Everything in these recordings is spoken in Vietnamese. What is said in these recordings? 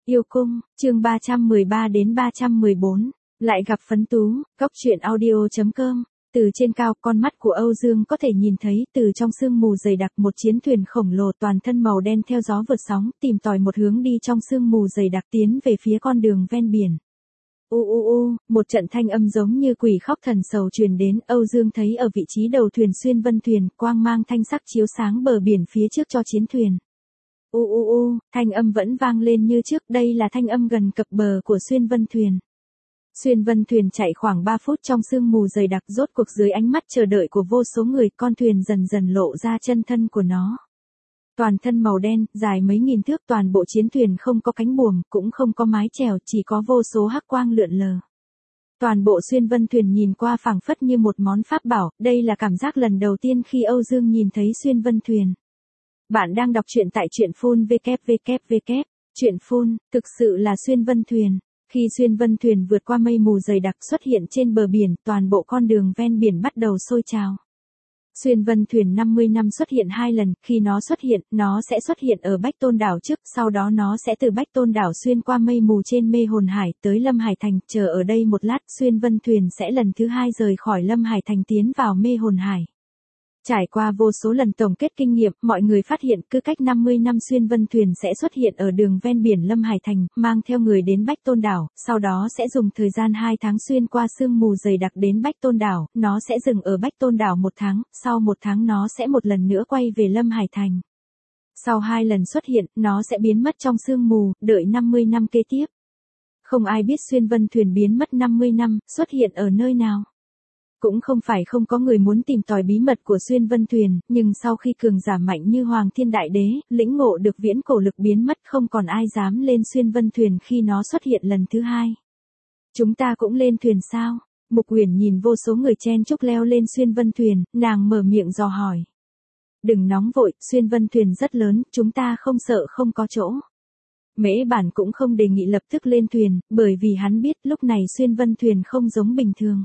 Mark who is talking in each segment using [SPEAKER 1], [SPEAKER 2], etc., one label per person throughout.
[SPEAKER 1] Yêu cung, chương 313 đến 314, lại gặp Phấn Tú, góc truyện audio.com. Từ trên cao, con mắt của Âu Dương có thể nhìn thấy từ trong sương mù dày đặc một chiến thuyền khổng lồ toàn thân màu đen theo gió vượt sóng, tìm tòi một hướng đi trong sương mù dày đặc tiến về phía con đường ven biển. Một trận thanh âm giống như quỷ khóc thần sầu truyền đến, Âu Dương thấy ở vị trí đầu thuyền Xuyên Vân thuyền, quang mang thanh sắc chiếu sáng bờ biển phía trước cho chiến thuyền. Thanh âm vẫn vang lên như trước, đây là thanh âm gần cập bờ của Xuyên Vân thuyền. Xuyên Vân thuyền chạy khoảng 3 phút trong sương mù dày đặc, rốt cuộc dưới ánh mắt chờ đợi của vô số người, con thuyền dần dần lộ ra chân thân của nó. Toàn thân màu đen, dài mấy nghìn thước, toàn bộ chiến thuyền không có cánh buồm, cũng không có mái chèo, chỉ có vô số hắc quang lượn lờ. Toàn bộ Xuyên Vân thuyền nhìn qua phảng phất như một món pháp bảo, đây là cảm giác lần đầu tiên khi Âu Dương nhìn thấy Xuyên Vân thuyền. Bạn đang đọc truyện tại truyện phun www. Truyện phun, thực sự là Xuyên Vân thuyền. Khi Xuyên Vân thuyền vượt qua mây mù dày đặc xuất hiện trên bờ biển, toàn bộ con đường ven biển bắt đầu sôi trào. Xuyên Vân thuyền 50 năm xuất hiện 2 lần, khi nó xuất hiện, nó sẽ xuất hiện ở Bách Tôn đảo trước, sau đó nó sẽ từ Bách Tôn đảo xuyên qua mây mù trên Mê Hồn Hải, tới Lâm Hải Thành, chờ ở đây một lát, Xuyên Vân thuyền sẽ lần thứ 2 rời khỏi Lâm Hải Thành tiến vào Mê Hồn Hải. Trải qua vô số lần tổng kết kinh nghiệm, mọi người phát hiện cứ cách 50 năm Xuyên Vân thuyền sẽ xuất hiện ở đường ven biển Lâm Hải Thành, mang theo người đến Bách Tôn đảo, sau đó sẽ dùng thời gian 2 tháng xuyên qua sương mù dày đặc đến Bách Tôn đảo, nó sẽ dừng ở Bách Tôn đảo 1 tháng, sau 1 tháng nó sẽ một lần nữa quay về Lâm Hải Thành. Sau 2 lần xuất hiện, nó sẽ biến mất trong sương mù, đợi 50 năm kế tiếp. Không ai biết Xuyên Vân thuyền biến mất 50 năm, xuất hiện ở nơi nào. Cũng không phải không có người muốn tìm tòi bí mật của Xuyên Vân thuyền, nhưng sau khi cường giả mạnh như Hoàng Thiên Đại Đế, lĩnh ngộ được viễn cổ lực biến mất, không còn ai dám lên Xuyên Vân thuyền khi nó xuất hiện lần thứ 2. Chúng ta cũng lên thuyền sao? Mục Uyển nhìn vô số người chen chúc leo lên Xuyên Vân thuyền, nàng mở miệng dò hỏi. Đừng nóng vội, Xuyên Vân thuyền rất lớn, chúng ta không sợ không có chỗ. Mễ Bản cũng không đề nghị lập tức lên thuyền, bởi vì hắn biết lúc này Xuyên Vân thuyền không giống bình thường.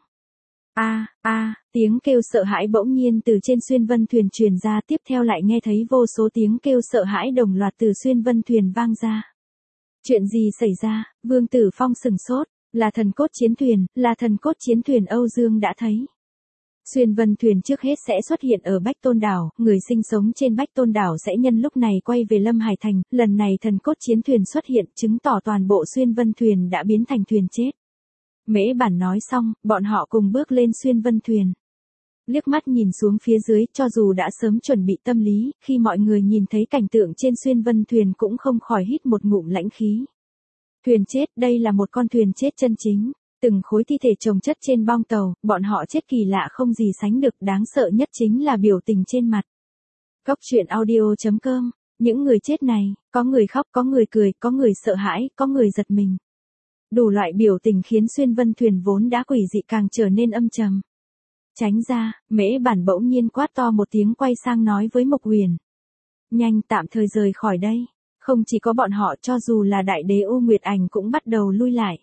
[SPEAKER 1] Tiếng kêu sợ hãi bỗng nhiên từ trên Xuyên Vân thuyền truyền ra, tiếp theo lại nghe thấy vô số tiếng kêu sợ hãi đồng loạt từ Xuyên Vân thuyền vang ra. Chuyện gì xảy ra? Vương Tử Phong sừng sốt, là thần cốt chiến thuyền, là thần cốt chiến thuyền Âu Dương đã thấy. Xuyên Vân thuyền trước hết sẽ xuất hiện ở Bách Tôn đảo, người sinh sống trên Bách Tôn đảo sẽ nhân lúc này quay về Lâm Hải Thành, lần này thần cốt chiến thuyền xuất hiện, chứng tỏ toàn bộ Xuyên Vân thuyền đã biến thành thuyền chết. Mễ Bản nói xong, bọn họ cùng bước lên Xuyên Vân thuyền. Liếc mắt nhìn xuống phía dưới, cho dù đã sớm chuẩn bị tâm lý, khi mọi người nhìn thấy cảnh tượng trên Xuyên Vân thuyền cũng không khỏi hít một ngụm lãnh khí. Thuyền chết, đây là một con thuyền chết chân chính. Từng khối thi thể chồng chất trên bong tàu, bọn họ chết kỳ lạ không gì sánh được, đáng sợ nhất chính là biểu tình trên mặt. Góc truyện audio.com, những người chết này, có người khóc, có người cười, có người sợ hãi, có người giật mình. Đủ loại biểu tình khiến Xuyên Vân thuyền vốn đã quỷ dị càng trở nên âm trầm. Tránh ra, Mễ Bản bỗng nhiên quát to một tiếng quay sang nói với Mộc Uyển. Nhanh, tạm thời rời khỏi đây. Không chỉ có bọn họ, cho dù là Đại Đế U Nguyệt Ảnh cũng bắt đầu lui lại.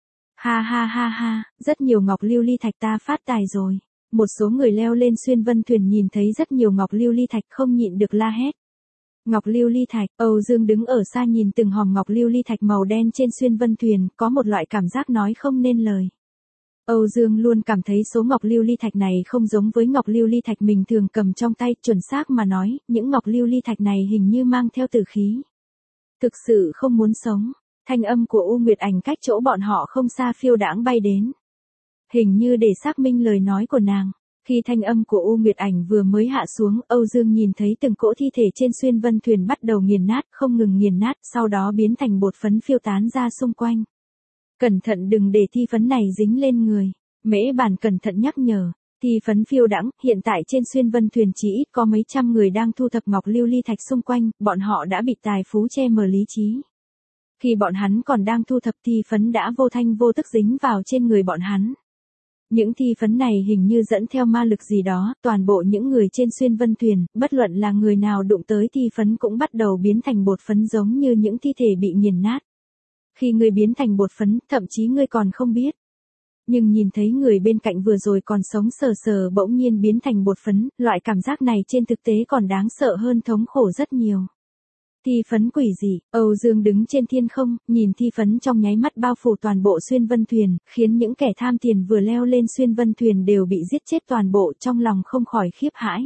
[SPEAKER 1] Ha, rất nhiều ngọc lưu ly thạch, ta phát tài rồi. Một số người leo lên Xuyên Vân thuyền nhìn thấy rất nhiều ngọc lưu ly thạch không nhịn được la hét. Ngọc lưu ly thạch, Âu Dương đứng ở xa nhìn từng hòm ngọc lưu ly thạch màu đen trên Xuyên Vân thuyền, có một loại cảm giác nói không nên lời. Âu Dương luôn cảm thấy số ngọc lưu ly thạch này không giống với ngọc lưu ly thạch mình thường cầm trong tay, chuẩn xác mà nói, những ngọc lưu ly thạch này hình như mang theo tử khí. Thực sự không muốn sống. Thanh âm của U Nguyệt Ảnh cách chỗ bọn họ không xa phiêu đãng bay đến. Hình như để xác minh lời nói của nàng. Khi thanh âm của U Nguyệt Ảnh vừa mới hạ xuống, Âu Dương nhìn thấy từng cỗ thi thể trên Xuyên Vân thuyền bắt đầu nghiền nát, không ngừng nghiền nát, sau đó biến thành bột phấn phiêu tán ra xung quanh. Cẩn thận đừng để thi phấn này dính lên người. Mễ Bản cẩn thận nhắc nhở. Thi phấn phiêu đãng, hiện tại trên Xuyên Vân thuyền chỉ ít có mấy trăm người đang thu thập ngọc lưu ly thạch xung quanh, bọn họ đã bị tài phú che mờ lý trí. Khi bọn hắn còn đang thu thập thi phấn đã vô thanh vô tức dính vào trên người bọn hắn. Những thi phấn này hình như dẫn theo ma lực gì đó, toàn bộ những người trên Xuyên Vân thuyền, bất luận là người nào đụng tới thi phấn cũng bắt đầu biến thành bột phấn giống như những thi thể bị nghiền nát. Khi người biến thành bột phấn, thậm chí người còn không biết. Nhưng nhìn thấy người bên cạnh vừa rồi còn sống sờ sờ bỗng nhiên biến thành bột phấn, loại cảm giác này trên thực tế còn đáng sợ hơn thống khổ rất nhiều. Thi phấn quỷ dị, Âu Dương đứng trên thiên không, nhìn thi phấn trong nháy mắt bao phủ toàn bộ xuyên vân thuyền, khiến những kẻ tham tiền vừa leo lên xuyên vân thuyền đều bị giết chết toàn bộ, trong lòng không khỏi khiếp hãi.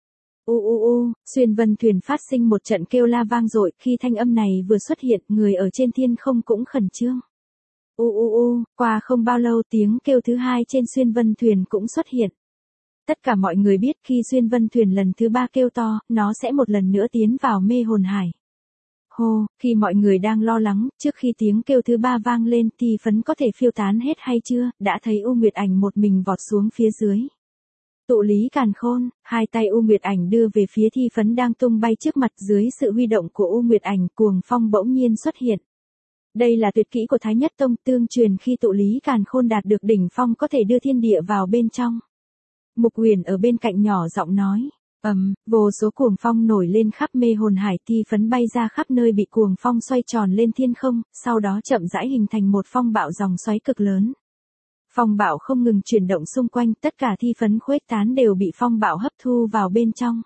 [SPEAKER 1] Xuyên vân thuyền phát sinh một trận kêu la vang dội, khi thanh âm này vừa xuất hiện, người ở trên thiên không cũng khẩn trương. Qua không bao lâu tiếng kêu thứ hai trên xuyên vân thuyền cũng xuất hiện. Tất cả mọi người biết khi xuyên vân thuyền lần thứ 3 kêu to, nó sẽ một lần nữa tiến vào mê hồn hải. Khi mọi người đang lo lắng, trước khi tiếng kêu thứ 3 vang lên, thi phấn có thể phiêu tán hết hay chưa, đã thấy U Nguyệt Ảnh một mình vọt xuống phía dưới. Tụ lý càn khôn, hai tay U Nguyệt Ảnh đưa về phía thi phấn đang tung bay trước mặt, dưới sự huy động của U Nguyệt Ảnh, cuồng phong bỗng nhiên xuất hiện. Đây là tuyệt kỹ của Thái Nhất Tông, tương truyền khi tụ lý càn khôn đạt được đỉnh phong có thể đưa thiên địa vào bên trong. Mục Huyền ở bên cạnh nhỏ giọng nói, vô số cuồng phong nổi lên khắp mê hồn hải, thi phấn bay ra khắp nơi bị cuồng phong xoay tròn lên thiên không, sau đó chậm rãi hình thành một phong bạo dòng xoáy cực lớn. Phong bạo không ngừng chuyển động xung quanh, tất cả thi phấn khuếch tán đều bị phong bạo hấp thu vào bên trong.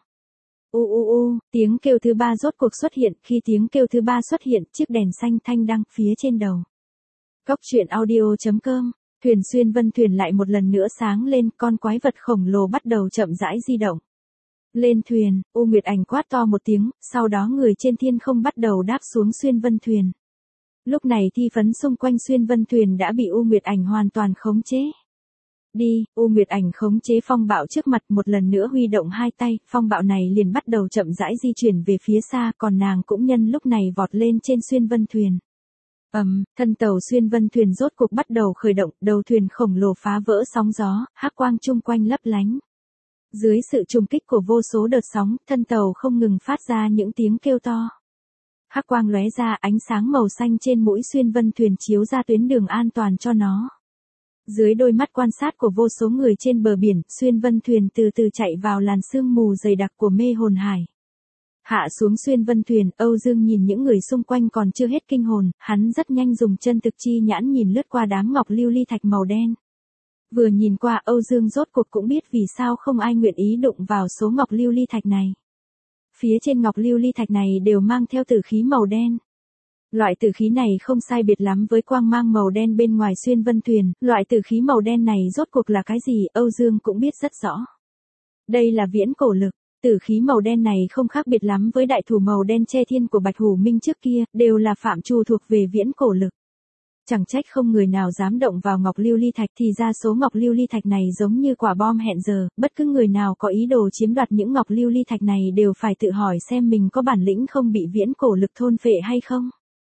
[SPEAKER 1] Tiếng kêu thứ 3 rốt cuộc xuất hiện, khi tiếng kêu thứ 3 xuất hiện, chiếc đèn xanh thanh đăng phía trên đầu. Cốc truyện audio.com, thuyền xuyên vân thuyền lại một lần nữa sáng lên, con quái vật khổng lồ bắt đầu chậm rãi di động. Lên thuyền, U Nguyệt Ảnh quát to một tiếng, sau đó người trên thiên không bắt đầu đáp xuống xuyên vân thuyền. Lúc này thi phấn xung quanh xuyên vân thuyền đã bị U Nguyệt Ảnh hoàn toàn khống chế. Đi, U Nguyệt Ảnh khống chế phong bạo trước mặt, một lần nữa huy động hai tay, phong bạo này liền bắt đầu chậm rãi di chuyển về phía xa, còn nàng cũng nhân lúc này vọt lên trên xuyên vân thuyền. Thân tàu xuyên vân thuyền rốt cuộc bắt đầu khởi động, đầu thuyền khổng lồ phá vỡ sóng gió, hắc quang chung quanh lấp lánh. Dưới sự trùng kích của vô số đợt sóng, thân tàu không ngừng phát ra những tiếng kêu to. Hắc quang lóe ra, ánh sáng màu xanh trên mũi xuyên vân thuyền chiếu ra tuyến đường an toàn cho nó. Dưới đôi mắt quan sát của vô số người trên bờ biển, xuyên vân thuyền từ từ chạy vào làn sương mù dày đặc của mê hồn hải. Hạ xuống xuyên vân thuyền, Âu Dương nhìn những người xung quanh còn chưa hết kinh hồn, hắn rất nhanh dùng chân thực chi nhãn nhìn lướt qua đám ngọc lưu ly thạch màu đen. Vừa nhìn qua, Âu Dương rốt cuộc cũng biết vì sao không ai nguyện ý đụng vào số ngọc lưu ly thạch này. Phía trên ngọc lưu ly thạch này đều mang theo tử khí màu đen. Loại tử khí này không sai biệt lắm với quang mang màu đen bên ngoài xuyên vân thuyền, loại tử khí màu đen này rốt cuộc là cái gì, Âu Dương cũng biết rất rõ. Đây là viễn cổ lực, tử khí màu đen này không khác biệt lắm với đại thủ màu đen che thiên của Bạch Hủ Minh trước kia, đều là phạm trù thuộc về viễn cổ lực. Chẳng trách không người nào dám động vào ngọc lưu ly thạch, thì ra số ngọc lưu ly thạch này giống như quả bom hẹn giờ, bất cứ người nào có ý đồ chiếm đoạt những ngọc lưu ly thạch này đều phải tự hỏi xem mình có bản lĩnh không bị viễn cổ lực thôn phệ hay không.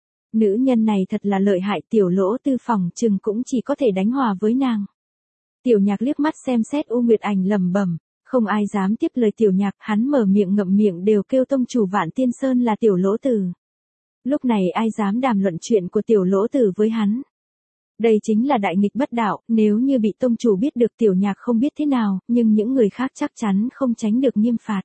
[SPEAKER 1] Nữ nhân này thật là lợi hại, Tiểu Lỗ Tư phỏng chừng cũng chỉ có thể đánh hòa với nàng. Tiểu Nhạc liếc mắt xem xét U Nguyệt Ảnh lẩm bẩm, không ai dám tiếp lời Tiểu Nhạc, hắn mở miệng ngậm miệng đều kêu tông chủ Vạn Tiên Sơn là Tiểu Lỗ Tử. Lúc này ai dám đàm luận chuyện của Tiểu Lỗ Tử với hắn. Đây chính là đại nghịch bất đạo, nếu như bị tông chủ biết được Tiểu Nhạc không biết thế nào, nhưng những người khác chắc chắn không tránh được nghiêm phạt.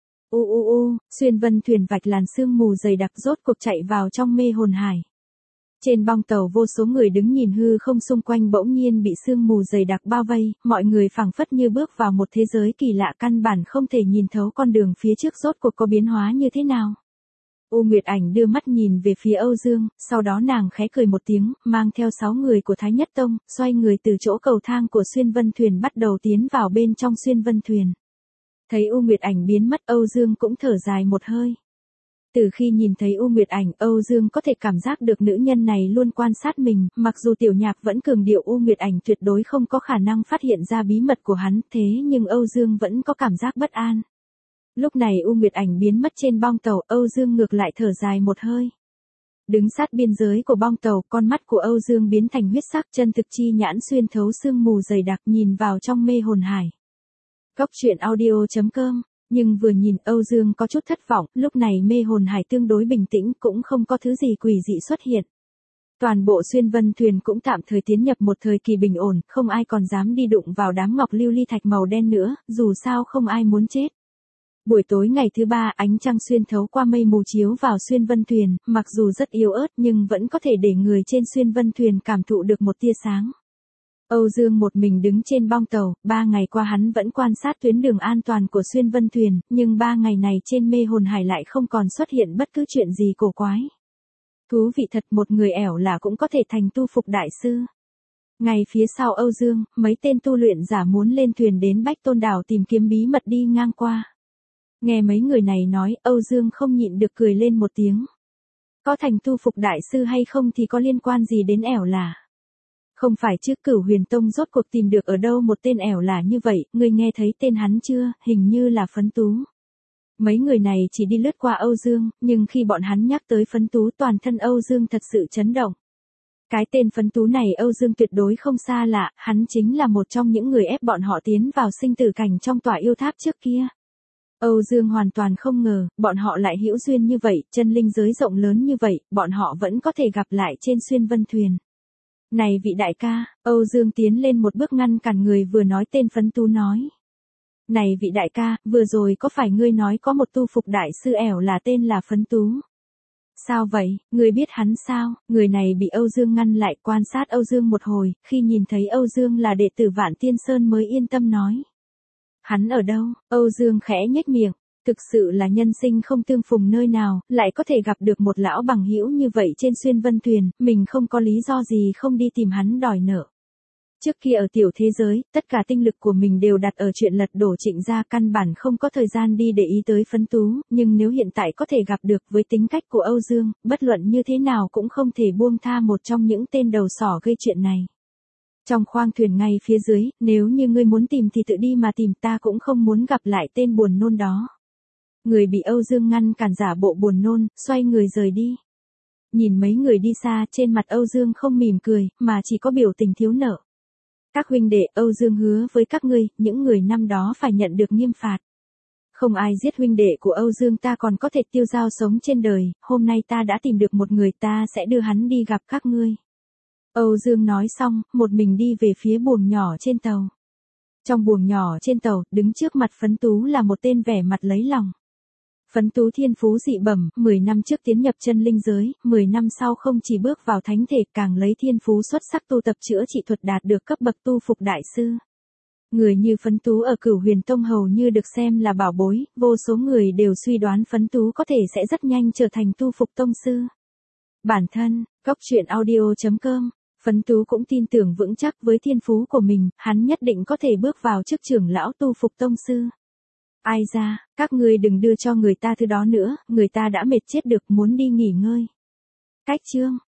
[SPEAKER 1] Xuyên vân thuyền vạch làn sương mù dày đặc rốt cuộc chạy vào trong mê hồn hải. Trên bong tàu vô số người đứng nhìn hư không xung quanh bỗng nhiên bị sương mù dày đặc bao vây, mọi người phảng phất như bước vào một thế giới kỳ lạ, căn bản không thể nhìn thấu con đường phía trước rốt cuộc có biến hóa như thế nào. U Nguyệt Ảnh đưa mắt nhìn về phía Âu Dương, sau đó nàng khẽ cười một tiếng, mang theo 6 người của Thái Nhất Tông, xoay người từ chỗ cầu thang của xuyên vân thuyền bắt đầu tiến vào bên trong xuyên vân thuyền. Thấy U Nguyệt Ảnh biến mất, Âu Dương cũng thở dài một hơi. Từ khi nhìn thấy U Nguyệt Ảnh, Âu Dương có thể cảm giác được nữ nhân này luôn quan sát mình, mặc dù Tiểu Nhạc vẫn cường điệu U Nguyệt Ảnh tuyệt đối không có khả năng phát hiện ra bí mật của hắn, thế nhưng Âu Dương vẫn có cảm giác bất an. Lúc này U Nguyệt Ảnh biến mất trên bong tàu, Âu Dương ngược lại thở dài một hơi. Đứng sát biên giới của bong tàu, con mắt của Âu Dương biến thành huyết sắc, chân thực chi nhãn xuyên thấu sương mù dày đặc nhìn vào trong mê hồn hải. Cốc truyện audio.com, nhưng vừa nhìn Âu Dương có chút thất vọng, lúc này mê hồn hải tương đối bình tĩnh, cũng không có thứ gì quỷ dị xuất hiện. Toàn bộ xuyên vân thuyền cũng tạm thời tiến nhập một thời kỳ bình ổn, không ai còn dám đi đụng vào đám ngọc lưu ly thạch màu đen nữa, dù sao không ai muốn chết. Buổi tối ngày thứ 3, ánh trăng xuyên thấu qua mây mù chiếu vào xuyên vân thuyền, mặc dù rất yếu ớt nhưng vẫn có thể để người trên xuyên vân thuyền cảm thụ được một tia sáng. Âu Dương một mình đứng trên bong tàu, 3 ngày qua hắn vẫn quan sát tuyến đường an toàn của xuyên vân thuyền, nhưng 3 ngày này trên mê hồn hải lại không còn xuất hiện bất cứ chuyện gì cổ quái. Thú vị thật, một người ẻo lả cũng có thể thành tu phục đại sư. Ngay phía sau Âu Dương, mấy tên tu luyện giả muốn lên thuyền đến Bách Tôn Đảo tìm kiếm bí mật đi ngang qua. Nghe mấy người này nói, Âu Dương không nhịn được cười lên một tiếng. Có thành tu phục đại sư hay không thì có liên quan gì đến ẻo lả? Không phải chứ, Cửu Huyền Tông rốt cuộc tìm được ở đâu một tên ẻo lả như vậy, ngươi nghe thấy tên hắn chưa, hình như là Phấn Tú. Mấy người này chỉ đi lướt qua Âu Dương, nhưng khi bọn hắn nhắc tới Phấn Tú toàn thân Âu Dương thật sự chấn động. Cái tên Phấn Tú này Âu Dương tuyệt đối không xa lạ, hắn chính là một trong những người ép bọn họ tiến vào sinh tử cảnh trong tòa yêu tháp trước kia. Âu Dương hoàn toàn không ngờ, bọn họ lại hữu duyên như vậy, chân linh giới rộng lớn như vậy, bọn họ vẫn có thể gặp lại trên xuyên vân thuyền. Này vị đại ca, Âu Dương tiến lên một bước ngăn cản người vừa nói tên Phấn Tú nói. Này vị đại ca, vừa rồi có phải ngươi nói có một tu phục đại sư ẻo là tên là Phấn Tú? Sao vậy, ngươi biết hắn sao? Người này bị Âu Dương ngăn lại, quan sát Âu Dương một hồi, khi nhìn thấy Âu Dương là đệ tử Vạn Tiên Sơn mới yên tâm nói. Hắn ở đâu? Âu Dương khẽ nhếch miệng. Thực sự là nhân sinh không tương phùng nơi nào, lại có thể gặp được một lão bằng hữu như vậy trên xuyên vân thuyền, mình không có lý do gì không đi tìm hắn đòi nợ. Trước kia ở tiểu thế giới, tất cả tinh lực của mình đều đặt ở chuyện lật đổ Trịnh gia, căn bản không có thời gian đi để ý tới Phấn Tú, nhưng nếu hiện tại có thể gặp được với tính cách của Âu Dương, bất luận như thế nào cũng không thể buông tha một trong những tên đầu sỏ gây chuyện này. Trong khoang thuyền ngay phía dưới, nếu như ngươi muốn tìm thì tự đi mà tìm, ta cũng không muốn gặp lại tên buồn nôn đó. Người bị Âu Dương ngăn cản giả bộ buồn nôn, xoay người rời đi. Nhìn mấy người đi xa, trên mặt Âu Dương không mỉm cười, mà chỉ có biểu tình thiếu nợ. Các huynh đệ, Âu Dương hứa với các ngươi, những người năm đó phải nhận được nghiêm phạt. Không ai giết huynh đệ của Âu Dương ta còn có thể tiêu dao sống trên đời, hôm nay ta đã tìm được một người, ta sẽ đưa hắn đi gặp các ngươi. Âu Dương nói xong, một mình đi về phía buồng nhỏ trên tàu. Trong buồng nhỏ trên tàu, đứng trước mặt Phấn Tú là một tên vẻ mặt lấy lòng. Phấn Tú thiên phú dị bẩm, 10 năm trước tiến nhập chân linh giới, 10 năm sau không chỉ bước vào thánh thể, càng lấy thiên phú xuất sắc tu tập chữa trị thuật đạt được cấp bậc tu phục đại sư. Người như Phấn Tú ở Cửu Huyền Tông hầu như được xem là bảo bối, vô số người đều suy đoán Phấn Tú có thể sẽ rất nhanh trở thành tu phục tông sư. Bản thân, Goctruyện.audio.com, Phấn Tú cũng tin tưởng vững chắc với thiên phú của mình, hắn nhất định có thể bước vào chức trưởng lão tu phục tông sư. Ai ra, các ngươi đừng đưa cho người ta thứ đó nữa, người ta đã mệt chết được muốn đi nghỉ ngơi. Cách chương